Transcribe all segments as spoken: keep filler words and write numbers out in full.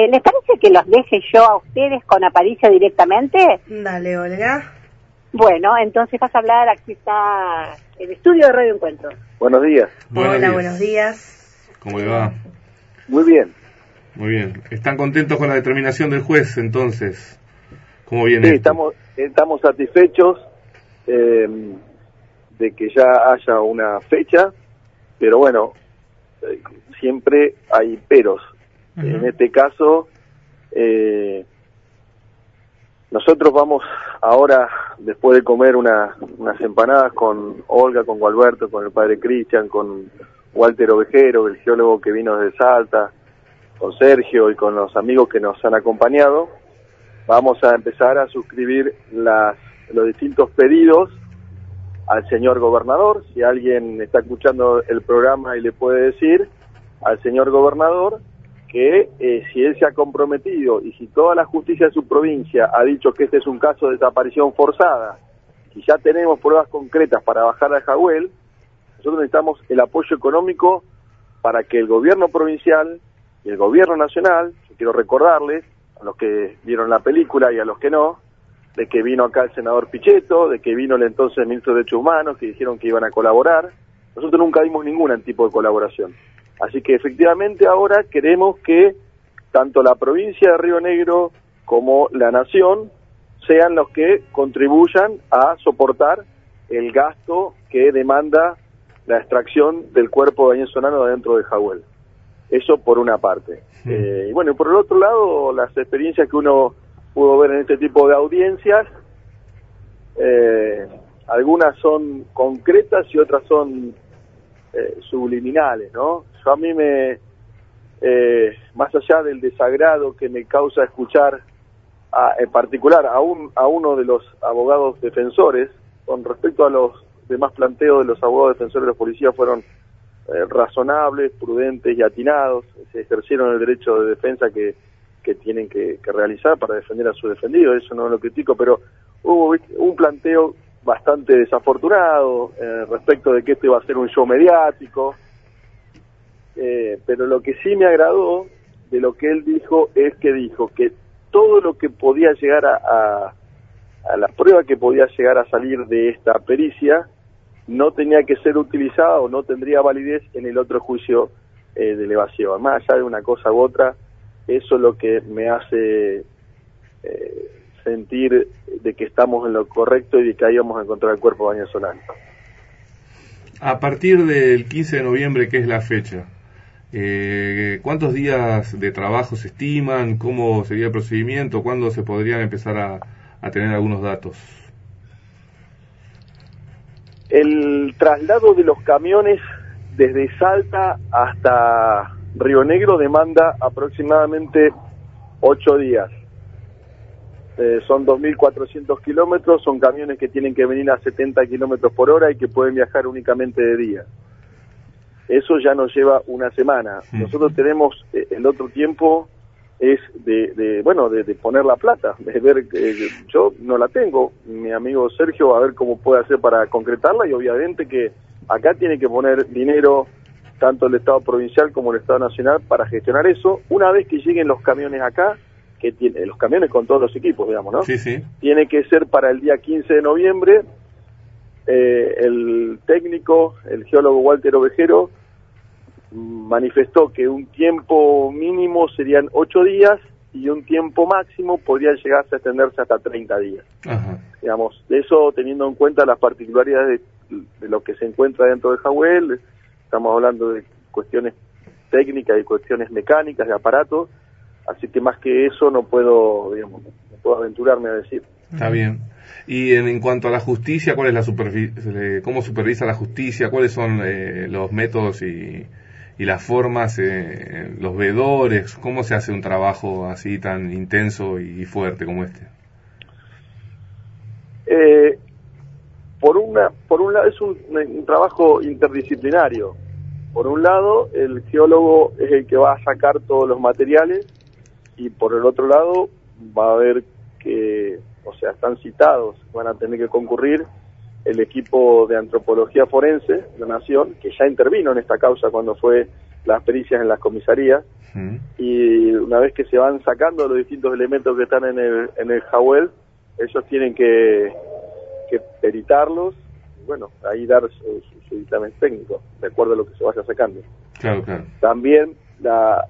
Eh, ¿Les parece que los deje yo a ustedes con Aparicio directamente? Dale, Olga. Bueno, entonces vas a hablar, aquí está el estudio de Radio Encuentro. Buenos días. Buenos Hola, días. buenos días. ¿Cómo le va? Muy bien. Muy bien. ¿Están contentos con la determinación del juez, entonces? ¿Cómo viene? Sí, esto? estamos, estamos satisfechos eh, de que ya haya una fecha, pero bueno, eh, siempre hay peros. Uh-huh. En este caso, eh, nosotros vamos ahora, después de comer una, unas empanadas con Olga, con Gualberto, con el padre Cristian, con Walter Ovejero, el geólogo que vino desde Salta, con Sergio y con los amigos que nos han acompañado, vamos a empezar a suscribir las, los distintos pedidos al señor gobernador. Si alguien está escuchando el programa y le puede decir al señor gobernador que eh, si él se ha comprometido y si toda la justicia de su provincia ha dicho que este es un caso de desaparición forzada, y ya tenemos pruebas concretas para bajar al Jagüel, nosotros necesitamos el apoyo económico para que el gobierno provincial y el gobierno nacional, yo quiero recordarles a los que vieron la película y a los que no, de que vino acá el senador Pichetto, de que vino el entonces ministro de Derechos Humanos, que dijeron que iban a colaborar. Nosotros nunca dimos ningún tipo de colaboración. Así que efectivamente ahora queremos que tanto la provincia de Río Negro como la nación sean los que contribuyan a soportar el gasto que demanda la extracción del cuerpo de Daniel Solano dentro del Jagüel. Eso por una parte. Sí. Eh, y bueno, y por el otro lado, las experiencias que uno pudo ver en este tipo de audiencias, eh, algunas son concretas y otras son eh, subliminales, ¿no? Yo a mí me, eh, más allá del desagrado que me causa escuchar, a, en particular a, un, a uno de los abogados defensores, con respecto a los demás planteos de los abogados defensores de los policías fueron eh, razonables, prudentes y atinados, se ejercieron el derecho de defensa que, que tienen que, que realizar para defender a su defendido, eso no lo critico, pero hubo un planteo bastante desafortunado eh, respecto de que este iba a ser un show mediático, eh, pero lo que sí me agradó de lo que él dijo es que dijo que todo lo que podía llegar a, a, a la prueba que podía llegar a salir de esta pericia no tenía que ser utilizada o no tendría validez en el otro juicio eh, de elevación. Más allá de una cosa u otra, eso es lo que me hace eh, sentir de que estamos en lo correcto y de que ahí vamos a encontrar el cuerpo de Daniel Solano. A partir del quince de noviembre, que es la fecha, eh, ¿cuántos días de trabajo se estiman? ¿Cómo sería el procedimiento? ¿Cuándo se podrían empezar a, a tener algunos datos? El traslado de los camiones desde Salta hasta Río Negro demanda aproximadamente ocho días. Eh, son dos mil cuatrocientos kilómetros, son camiones que tienen que venir a setenta kilómetros por hora y que pueden viajar únicamente de día. Eso ya nos lleva una semana. Sí. Nosotros tenemos eh, el otro tiempo es de, de bueno, de, de poner la plata, de ver, eh, yo no la tengo, mi amigo Sergio va a ver cómo puede hacer para concretarla y obviamente que acá tiene que poner dinero tanto el Estado provincial como el Estado nacional para gestionar eso. Una vez que lleguen los camiones acá, que tiene los camiones con todos los equipos, digamos, ¿no? Sí, sí. Tiene que ser para el día quince de noviembre. Eh, el técnico, el geólogo Walter Ovejero, manifestó que un tiempo mínimo serían ocho días y un tiempo máximo podría llegar a extenderse hasta treinta días. Ajá. Digamos, eso teniendo en cuenta las particularidades de, de lo que se encuentra dentro del Jagüel. Estamos hablando de cuestiones técnicas y cuestiones mecánicas de aparatos, así que más que eso no puedo, digamos, no puedo aventurarme a decir. Está bien. Y en, en cuanto a la justicia, ¿cuál es la supervi- cómo supervisa la justicia? ¿Cuáles son eh, los métodos y, y las formas, eh, los veedores? ¿Cómo se hace un trabajo así tan intenso y fuerte como este? Eh, por una, por un lado es un, un trabajo interdisciplinario. Por un lado, el geólogo es el que va a sacar todos los materiales y por el otro lado va a haber que, o sea, están citados, van a tener que concurrir el equipo de antropología forense de la Nación, que ya intervino en esta causa cuando fue las pericias en las comisarías, mm. y una vez que se van sacando los distintos elementos que están en el, en el Jawel, ellos tienen que, que peritarlos, y bueno, ahí dar su, su, su dictamen técnico, de acuerdo a lo que se vaya sacando. Claro, claro. También la,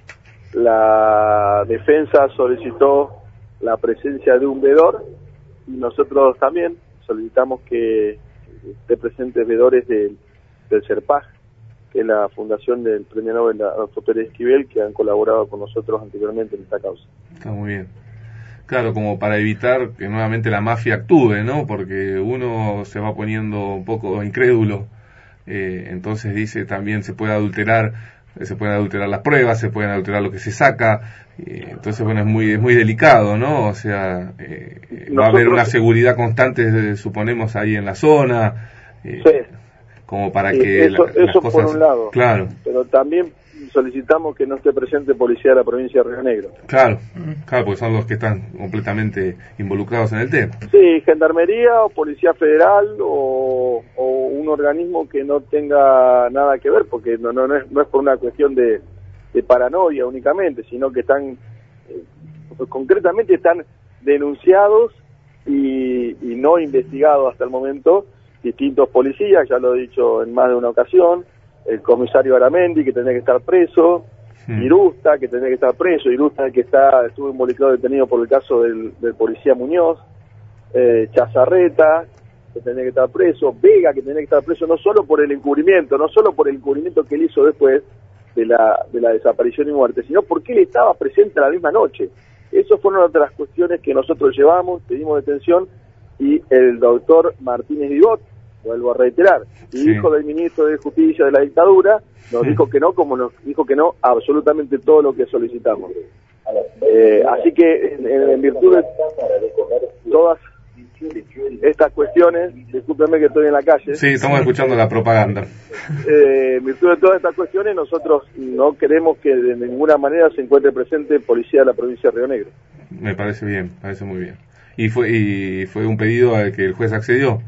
la defensa solicitó la presencia de un vedor, y nosotros también solicitamos que esté presentes vedores del, del CERPAJ, que es la fundación del Premio Nobel Adolfo Pérez Esquivel, que han colaborado con nosotros anteriormente en esta causa. Está muy bien. Claro, como para evitar que nuevamente la mafia actúe, ¿no? Porque uno se va poniendo un poco incrédulo, eh, entonces dice también se puede adulterar, se pueden adulterar las pruebas, se pueden adulterar lo que se saca, eh, entonces bueno, es muy es muy delicado, ¿no? O sea, eh, Nosotros, va a haber una seguridad constante, suponemos, ahí en la zona, eh, sí. como para sí, que eso, la, eso las cosas... por un lado, claro. Pero también solicitamos que no esté presente policía de la provincia de Río Negro. Claro, claro, porque son los que están completamente involucrados en el tema. Sí, gendarmería o policía federal o, o un organismo que no tenga nada que ver, porque no no, no, es, no es por una cuestión de, de paranoia únicamente, sino que están, eh, concretamente están denunciados y, y no investigados hasta el momento distintos policías, ya lo he dicho en más de una ocasión, el comisario Aramendi, que tenía que estar preso, hmm. Irusta, que tenía que estar preso, Irusta, que está estuvo involucrado, detenido por el caso del, del policía Muñoz, eh, Chazarreta, que tenía que estar preso, Vega, que tenía que estar preso, no solo por el encubrimiento, no solo por el encubrimiento que él hizo después de la, de la desaparición y muerte, sino porque él estaba presente la misma noche. Esas fueron otras las cuestiones que nosotros llevamos, pedimos detención, y el doctor Martínez Vivot, vuelvo a reiterar, sí. hijo del ministro de Justicia de la dictadura, nos sí. dijo que no, como nos dijo que no a absolutamente todo lo que solicitamos. Eh, así que en, en virtud de todas estas cuestiones, discúlpeme que estoy en la calle. Sí, estamos escuchando la propaganda. Eh, en virtud de todas estas cuestiones, nosotros no queremos que de ninguna manera se encuentre presente policía de la provincia de Río Negro. Me parece bien, me parece muy bien. ¿Y fue, y fue un pedido al que el juez accedió?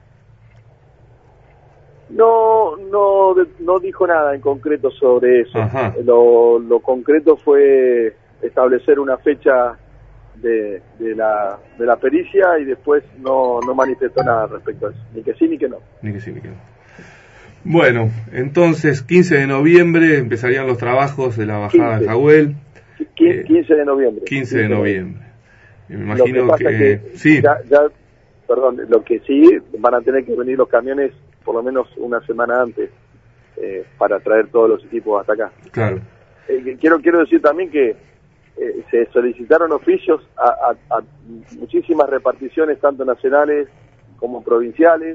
No, no, no dijo nada en concreto sobre eso. Lo, lo concreto fue establecer una fecha de, de la de la pericia y después no, no manifestó nada respecto a eso, ni que sí ni que no. Ni que sí ni que no. Bueno, entonces quince de noviembre empezarían los trabajos de la bajada de Jawel. quince de noviembre. quince de noviembre. Me imagino lo que, que, que sí. Ya, ya, perdón, lo que sí van a tener que venir los camiones por lo menos una semana antes eh, para traer todos los equipos hasta acá. Claro. Eh, quiero quiero decir también que eh, se solicitaron oficios a, a, a muchísimas reparticiones, tanto nacionales como provinciales,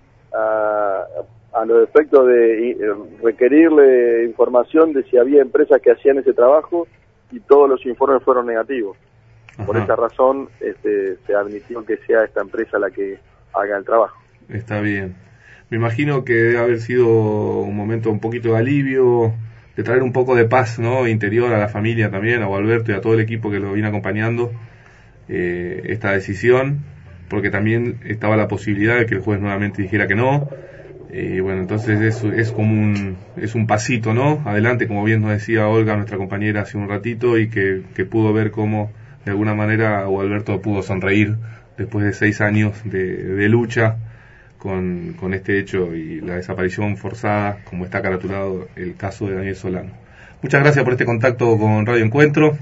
a, a los efectos de eh, requerirle información de si había empresas que hacían ese trabajo, y todos los informes fueron negativos. Ajá. Por esa razón este, se admitió que sea esta empresa la que haga el trabajo. Está bien. Me imagino que debe haber sido un momento un poquito de alivio, de traer un poco de paz, ¿no?, interior a la familia también, a Gualberto y a todo el equipo que lo viene acompañando, eh, esta decisión, porque también estaba la posibilidad de que el juez nuevamente dijera que no, y bueno, entonces es, es como un, es un pasito, ¿no?, adelante, como bien nos decía Olga, nuestra compañera, hace un ratito, y que, que pudo ver cómo de alguna manera Gualberto pudo sonreír después de seis años de, de lucha con, con este hecho y la desaparición forzada, como está caratulado el caso de Daniel Solano. Muchas gracias por este contacto con Radio Encuentro.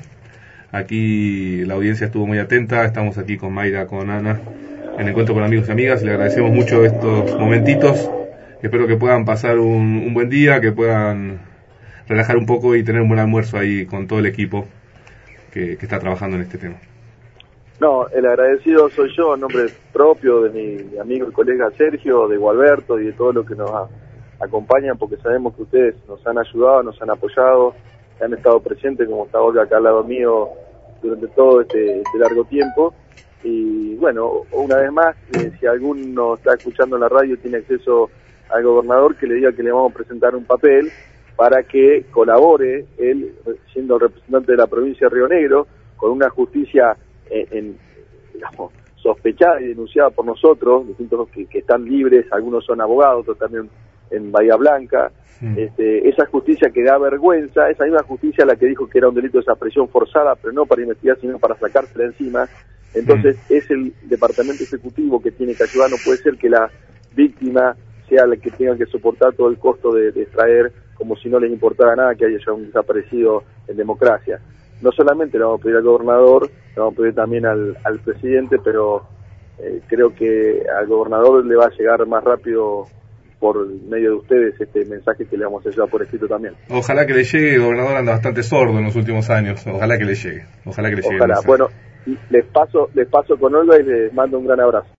Aquí la audiencia estuvo muy atenta, estamos aquí con Mayra, con Ana, en Encuentro con Amigos y Amigas, le agradecemos mucho estos momentitos, espero que puedan pasar un, un buen día, que puedan relajar un poco y tener un buen almuerzo ahí con todo el equipo que, que está trabajando en este tema. No, el agradecido soy yo, en nombre propio de mi amigo y colega Sergio, de Gualberto y de todos los que nos a, acompañan, porque sabemos que ustedes nos han ayudado, nos han apoyado, han estado presentes, como está Olga acá al lado mío, durante todo este, este largo tiempo. Y bueno, una vez más, eh, si alguno está escuchando en la radio tiene acceso al gobernador, que le diga que le vamos a presentar un papel para que colabore, él siendo el representante de la provincia de Río Negro, con una justicia En, en, digamos, sospechada y denunciada por nosotros, distintos que, que están libres, algunos son abogados, otros también en Bahía Blanca. Mm. Este, esa justicia que da vergüenza, esa misma justicia la que dijo que era un delito de desaparición forzada, pero no para investigar, sino para sacársela encima. Entonces mm. es el departamento ejecutivo que tiene que ayudar, no puede ser que la víctima sea la que tenga que soportar todo el costo de, de extraer, como si no les importara nada que haya un desaparecido en democracia. No solamente le vamos a pedir al gobernador, le vamos a pedir también al, al presidente, pero eh, creo que al gobernador le va a llegar más rápido por medio de ustedes este mensaje que le vamos a llevar por escrito también. Ojalá que le llegue, el gobernador anda bastante sordo en los últimos años, ojalá que le llegue, ojalá que le llegue. Ojalá, bueno, les paso, les paso con Olga y les mando un gran abrazo.